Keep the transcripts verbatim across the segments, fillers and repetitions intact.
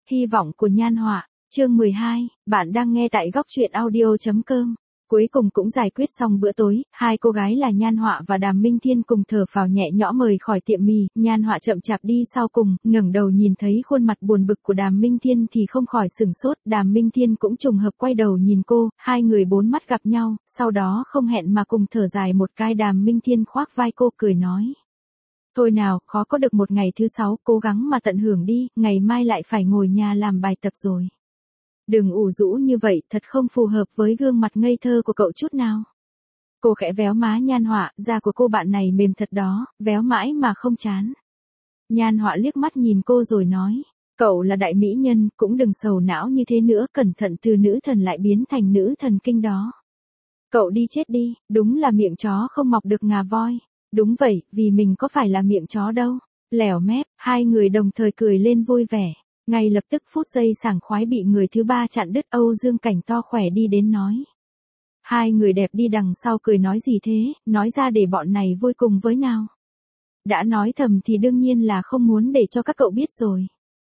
Hy vọng của Nhan Họa, chương mười hai, bạn đang nghe tại góc truyện audio chấm com. Cuối cùng cũng giải quyết xong bữa tối, hai cô gái là Nhan Họa và Đàm Minh Thiên cùng thở phào nhẹ nhõm mời khỏi tiệm mì. Nhan Họa chậm chạp đi sau cùng, ngẩng đầu nhìn thấy khuôn mặt buồn bực của Đàm Minh Thiên thì không khỏi sửng sốt. Đàm Minh Thiên cũng trùng hợp quay đầu nhìn cô, hai người bốn mắt gặp nhau, sau đó không hẹn mà cùng thở dài một cái. Đàm Minh Thiên khoác vai cô cười nói: thôi nào, khó có được một ngày thứ sáu, cố gắng mà tận hưởng đi, ngày mai lại phải ngồi nhà làm bài tập rồi. Đừng ủ rũ như vậy, thật không phù hợp với gương mặt ngây thơ của cậu chút nào. Cô khẽ véo má Nhan Họa, da của cô bạn này mềm thật đó, véo mãi mà không chán. Nhan Họa liếc mắt nhìn cô rồi nói: cậu là đại mỹ nhân, cũng đừng sầu não như thế nữa, cẩn thận từ nữ thần lại biến thành nữ thần kinh đó. Cậu đi chết đi, đúng là miệng chó không mọc được ngà voi. Đúng vậy, vì mình có phải là miệng chó đâu. Lèo mép, hai người đồng thời cười lên vui vẻ. Ngay lập tức phút giây sảng khoái bị người thứ ba chặn đứt. Âu Dương Cảnh to khỏe đi đến nói: hai người đẹp đi đằng sau cười nói gì thế, nói ra để bọn này vui cùng với nào. Đã nói thầm thì đương nhiên là không muốn để cho các cậu biết rồi.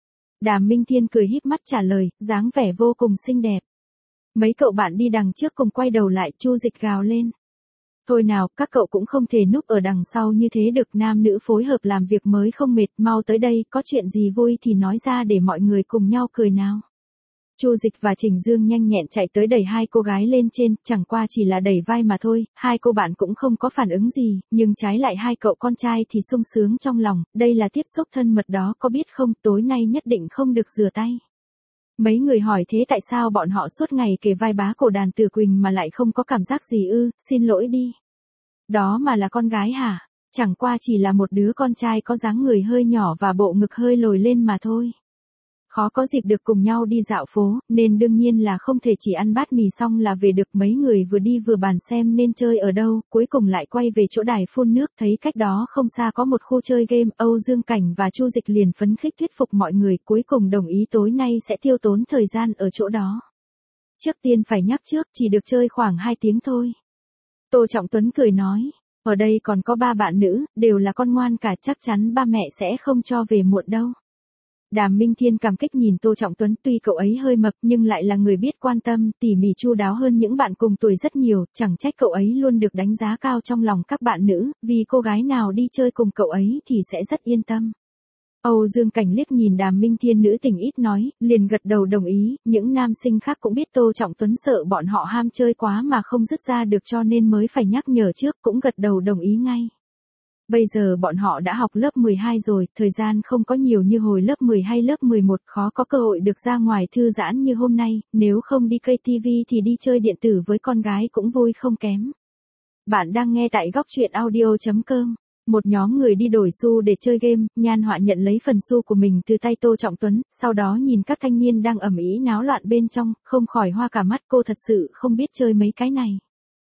Đàm Minh Thiên cười híp mắt trả lời, dáng vẻ vô cùng xinh đẹp. Mấy cậu bạn đi đằng trước cùng quay đầu lại. Chu Dịch gào lên: thôi nào, các cậu cũng không thể núp ở đằng sau như thế được, nam nữ phối hợp làm việc mới không mệt, mau tới đây, có chuyện gì vui thì nói ra để mọi người cùng nhau cười nào. Chu Dịch và Trình Dương nhanh nhẹn chạy tới đẩy hai cô gái lên trên, chẳng qua chỉ là đẩy vai mà thôi, hai cô bạn cũng không có phản ứng gì, nhưng trái lại hai cậu con trai thì sung sướng trong lòng, đây là tiếp xúc thân mật đó, có biết không, tối nay nhất định không được rửa tay. Mấy người hỏi thế tại sao bọn họ suốt ngày kề vai bá cổ Đàn Tử Quỳnh mà lại không có cảm giác gì ư, xin lỗi đi. Đó mà là con gái hả? Chẳng qua chỉ là một đứa con trai có dáng người hơi nhỏ và bộ ngực hơi lồi lên mà thôi. Khó có dịp được cùng nhau đi dạo phố, nên đương nhiên là không thể chỉ ăn bát mì xong là về được. Mấy người vừa đi vừa bàn xem nên chơi ở đâu, cuối cùng lại quay về chỗ đài phun nước, thấy cách đó không xa có một khu chơi game. Âu Dương Cảnh và Chu Dịch liền phấn khích thuyết phục mọi người, cuối cùng đồng ý tối nay sẽ tiêu tốn thời gian ở chỗ đó. Trước tiên phải nhắc trước, chỉ được chơi khoảng hai tiếng thôi. Tô Trọng Tuấn cười nói: ở đây còn có ba bạn nữ, đều là con ngoan cả, chắc chắn ba mẹ sẽ không cho về muộn đâu. Đàm Minh Thiên cảm kích nhìn Tô Trọng Tuấn, tuy cậu ấy hơi mập nhưng lại là người biết quan tâm, tỉ mỉ chu đáo hơn những bạn cùng tuổi rất nhiều, chẳng trách cậu ấy luôn được đánh giá cao trong lòng các bạn nữ, vì cô gái nào đi chơi cùng cậu ấy thì sẽ rất yên tâm. Âu Dương Cảnh liếc nhìn Đàm Minh Thiên nữ tình ít nói, liền gật đầu đồng ý, những nam sinh khác cũng biết Tô Trọng Tuấn sợ bọn họ ham chơi quá mà không dứt ra được cho nên mới phải nhắc nhở trước, cũng gật đầu đồng ý ngay. Bây giờ bọn họ đã học lớp mười hai rồi, thời gian không có nhiều như hồi lớp mười hay lớp mười một, khó có cơ hội được ra ngoài thư giãn như hôm nay, nếu không đi cây ti vi thì đi chơi điện tử với con gái cũng vui không kém. Bạn đang nghe tại góc truyện audio chấm com. Một nhóm người đi đổi xu để chơi game, Nhan Họa nhận lấy phần xu của mình từ tay Tô Trọng Tuấn, sau đó nhìn các thanh niên đang ầm ĩ náo loạn bên trong, không khỏi hoa cả mắt, cô thật sự không biết chơi mấy cái này.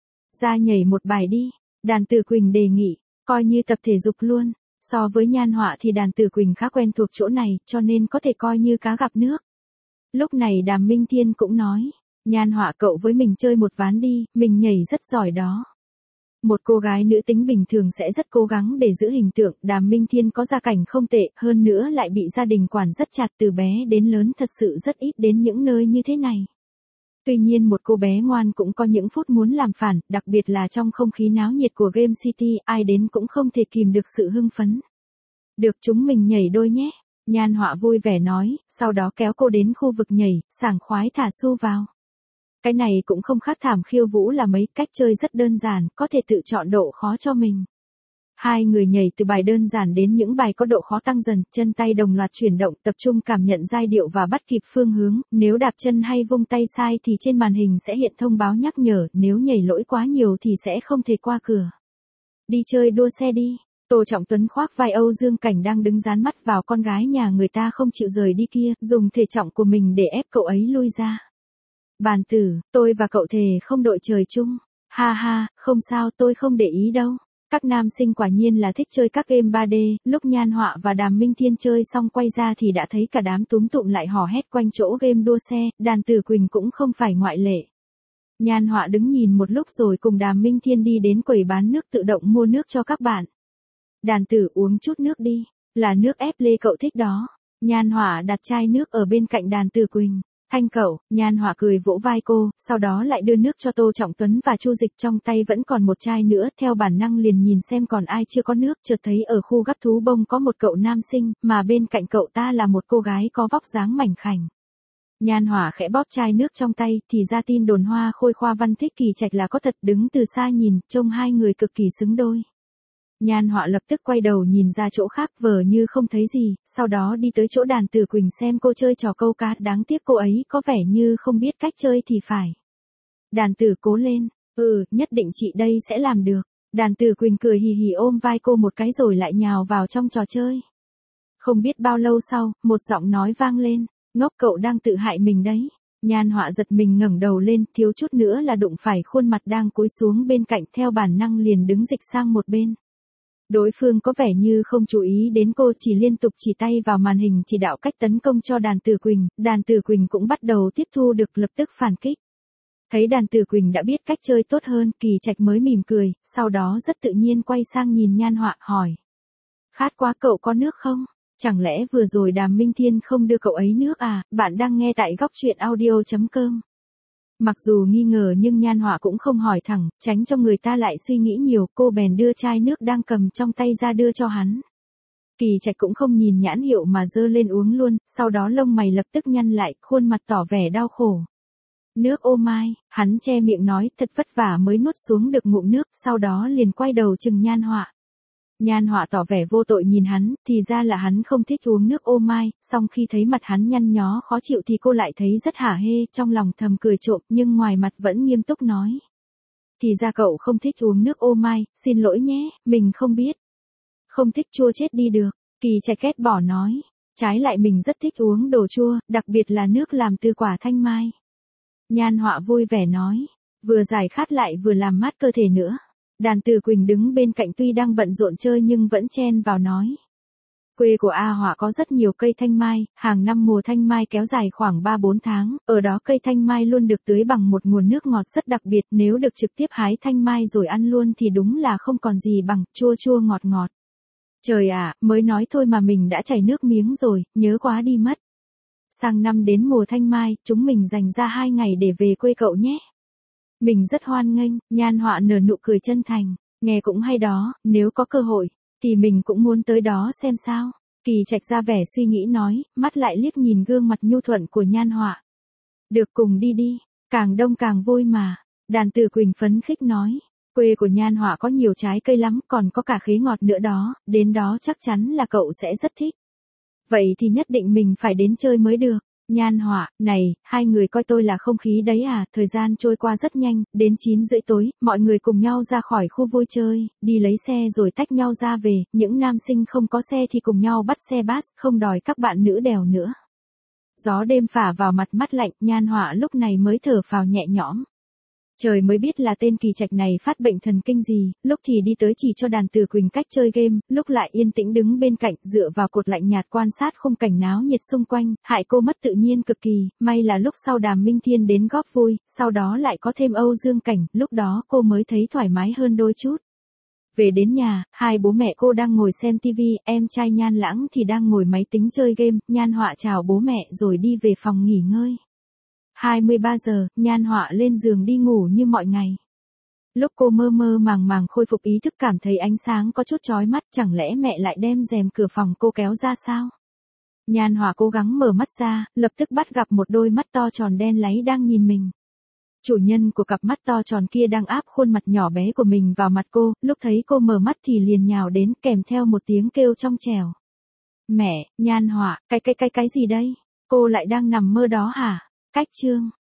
Ra nhảy một bài đi, Đàn Tử Quỳnh đề nghị, coi như tập thể dục luôn. So với Nhan Họa thì Đàn Tử Quỳnh khá quen thuộc chỗ này, cho nên có thể coi như cá gặp nước. Lúc này Đàm Minh Thiên cũng nói: Nhan Họa, cậu với mình chơi một ván đi, mình nhảy rất giỏi đó. Một cô gái nữ tính bình thường sẽ rất cố gắng để giữ hình tượng, Đàm Minh Thiên có gia cảnh không tệ, hơn nữa lại bị gia đình quản rất chặt, từ bé đến lớn thật sự rất ít đến những nơi như thế này. Tuy nhiên một cô bé ngoan cũng có những phút muốn làm phản, đặc biệt là trong không khí náo nhiệt của Game City, ai đến cũng không thể kìm được sự hưng phấn. Được, chúng mình nhảy đôi nhé. Nhan Họa vui vẻ nói, sau đó kéo cô đến khu vực nhảy, sảng khoái thả xu vào. Cái này cũng không khác Thảm Khiêu Vũ là mấy, cách chơi rất đơn giản, có thể tự chọn độ khó cho mình. Hai người nhảy từ bài đơn giản đến những bài có độ khó tăng dần, chân tay đồng loạt chuyển động, tập trung cảm nhận giai điệu và bắt kịp phương hướng, nếu đạp chân hay vung tay sai thì trên màn hình sẽ hiện thông báo nhắc nhở, nếu nhảy lỗi quá nhiều thì sẽ không thể qua cửa. Đi chơi đua xe đi. Tô Trọng Tuấn khoác vai Âu Dương Cảnh đang đứng dán mắt vào con gái nhà người ta không chịu rời đi kia, dùng thể trọng của mình để ép cậu ấy lui ra. Bàn tử, tôi và cậu thề không đội trời chung. Ha ha, không sao, tôi không để ý đâu. Các nam sinh quả nhiên là thích chơi các game ba D, lúc Nhan Họa và Đàm Minh Thiên chơi xong quay ra thì đã thấy cả đám túm tụm lại hò hét quanh chỗ game đua xe, Đàn Tử Quỳnh cũng không phải ngoại lệ. Nhan Họa đứng nhìn một lúc rồi cùng Đàm Minh Thiên đi đến quầy bán nước tự động mua nước cho các bạn. Đàn tử, uống chút nước đi, là nước ép lê cậu thích đó. Nhan Họa đặt chai nước ở bên cạnh Đàn Tử Quỳnh. Thanh cậu, Nhan Họa cười vỗ vai cô, sau đó lại đưa nước cho Tô Trọng Tuấn và Chu Dịch, trong tay vẫn còn một chai nữa, theo bản năng liền nhìn xem còn ai chưa có nước, chợt thấy ở khu gắp thú bông có một cậu nam sinh, mà bên cạnh cậu ta là một cô gái có vóc dáng mảnh khảnh. Nhan Họa khẽ bóp chai nước trong tay, thì ra tin đồn Hoa Khôi Khoa Văn thích Kỳ Trạch là có thật, đứng từ xa nhìn, trông hai người cực kỳ xứng đôi. Nhan Họa lập tức quay đầu nhìn ra chỗ khác vờ như không thấy gì, sau đó đi tới chỗ Đàn Tử Quỳnh xem cô chơi trò câu cá, đáng tiếc cô ấy có vẻ như không biết cách chơi thì phải. Đàn Tử cố lên, ừ, nhất định chị đây sẽ làm được. Đàn Tử Quỳnh cười hì hì ôm vai cô một cái rồi lại nhào vào trong trò chơi. Không biết bao lâu sau, một giọng nói vang lên, ngốc cậu đang tự hại mình đấy. Nhan Họa giật mình ngẩng đầu lên, thiếu chút nữa là đụng phải khuôn mặt đang cúi xuống bên cạnh, theo bản năng liền đứng dịch sang một bên. Đối phương có vẻ như không chú ý đến cô, chỉ liên tục chỉ tay vào màn hình chỉ đạo cách tấn công cho Đàn Tử Quỳnh, Đàn Tử Quỳnh cũng bắt đầu tiếp thu được, lập tức phản kích. Thấy Đàn Tử Quỳnh đã biết cách chơi tốt hơn, Kỳ Trạch mới mỉm cười, sau đó rất tự nhiên quay sang nhìn Nhan Họa hỏi. Khát quá, cậu có nước không? Chẳng lẽ vừa rồi Đàm Minh Thiên không đưa cậu ấy nước à? Bạn đang nghe tại góc truyện audio chấm com. Mặc dù nghi ngờ nhưng Nhan Họa cũng không hỏi thẳng, tránh cho người ta lại suy nghĩ nhiều, cô bèn đưa chai nước đang cầm trong tay ra đưa cho hắn. Kỳ Trạch cũng không nhìn nhãn hiệu mà dơ lên uống luôn, sau đó lông mày lập tức nhăn lại, khuôn mặt tỏ vẻ đau khổ. Nước ô mai, hắn che miệng nói, thật vất vả mới nuốt xuống được ngụm nước, sau đó liền quay đầu chừng Nhan Họa. Nhan Họa tỏ vẻ vô tội nhìn hắn, thì ra là hắn không thích uống nước ô mai, song khi thấy mặt hắn nhăn nhó khó chịu thì cô lại thấy rất hả hê, trong lòng thầm cười trộm nhưng ngoài mặt vẫn nghiêm túc nói. Thì ra cậu không thích uống nước ô mai, xin lỗi nhé, mình không biết. Không thích chua chết đi được, Kỳ Trạch ghét bỏ nói. Trái lại mình rất thích uống đồ chua, đặc biệt là nước làm từ quả thanh mai. Nhan Họa vui vẻ nói, vừa giải khát lại vừa làm mát cơ thể nữa. Đàn Tử Quỳnh đứng bên cạnh tuy đang bận rộn chơi nhưng vẫn chen vào nói. Quê của A Họa có rất nhiều cây thanh mai, hàng năm mùa thanh mai kéo dài khoảng ba bốn tháng, ở đó cây thanh mai luôn được tưới bằng một nguồn nước ngọt rất đặc biệt, nếu được trực tiếp hái thanh mai rồi ăn luôn thì đúng là không còn gì bằng, chua chua ngọt ngọt. Trời ạ, mới nói thôi mà mình đã chảy nước miếng rồi, nhớ quá đi mất. Sang năm đến mùa thanh mai, chúng mình dành ra hai ngày để về quê cậu nhé. Mình rất hoan nghênh, Nhan Họa nở nụ cười chân thành, nghe cũng hay đó, nếu có cơ hội, thì mình cũng muốn tới đó xem sao. Kỳ Trạch ra vẻ suy nghĩ nói, mắt lại liếc nhìn gương mặt nhu thuận của Nhan Họa. Được, cùng đi đi, càng đông càng vui mà. Đàn Tử Quỳnh phấn khích nói, quê của Nhan Họa có nhiều trái cây lắm, còn có cả khế ngọt nữa đó, đến đó chắc chắn là cậu sẽ rất thích. Vậy thì nhất định mình phải đến chơi mới được. Nhan Họa, này, hai người coi tôi là không khí đấy à, thời gian trôi qua rất nhanh, đến chín rưỡi tối, mọi người cùng nhau ra khỏi khu vui chơi, đi lấy xe rồi tách nhau ra về, những nam sinh không có xe thì cùng nhau bắt xe bus, không đòi các bạn nữ đèo nữa. Gió đêm phả vào mặt mắt lạnh, Nhan Họa lúc này mới thở phào nhẹ nhõm. Trời mới biết là tên Kỳ Trạch này phát bệnh thần kinh gì, lúc thì đi tới chỉ cho Đàn Tử Quỳnh cách chơi game, lúc lại yên tĩnh đứng bên cạnh, dựa vào cột lạnh nhạt quan sát khung cảnh náo nhiệt xung quanh, hại cô mất tự nhiên cực kỳ, may là lúc sau Đàm Minh Thiên đến góp vui, sau đó lại có thêm Âu Dương Cảnh, lúc đó cô mới thấy thoải mái hơn đôi chút. Về đến nhà, hai bố mẹ cô đang ngồi xem tivi, em trai Nhan Lãng thì đang ngồi máy tính chơi game, Nhan Họa chào bố mẹ rồi đi về phòng nghỉ ngơi. hai mươi ba giờ, Nhan Họa lên giường đi ngủ như mọi ngày. Lúc cô mơ mơ màng màng khôi phục ý thức cảm thấy ánh sáng có chút chói mắt, chẳng lẽ mẹ lại đem rèm cửa phòng cô kéo ra sao? Nhan Họa cố gắng mở mắt ra, lập tức bắt gặp một đôi mắt to tròn đen láy đang nhìn mình. Chủ nhân của cặp mắt to tròn kia đang áp khuôn mặt nhỏ bé của mình vào mặt cô, lúc thấy cô mở mắt thì liền nhào đến kèm theo một tiếng kêu trong trẻo. Mẹ, Nhan Họa, cái cái cái cái gì đây? Cô lại đang nằm mơ đó hả? Cách chương.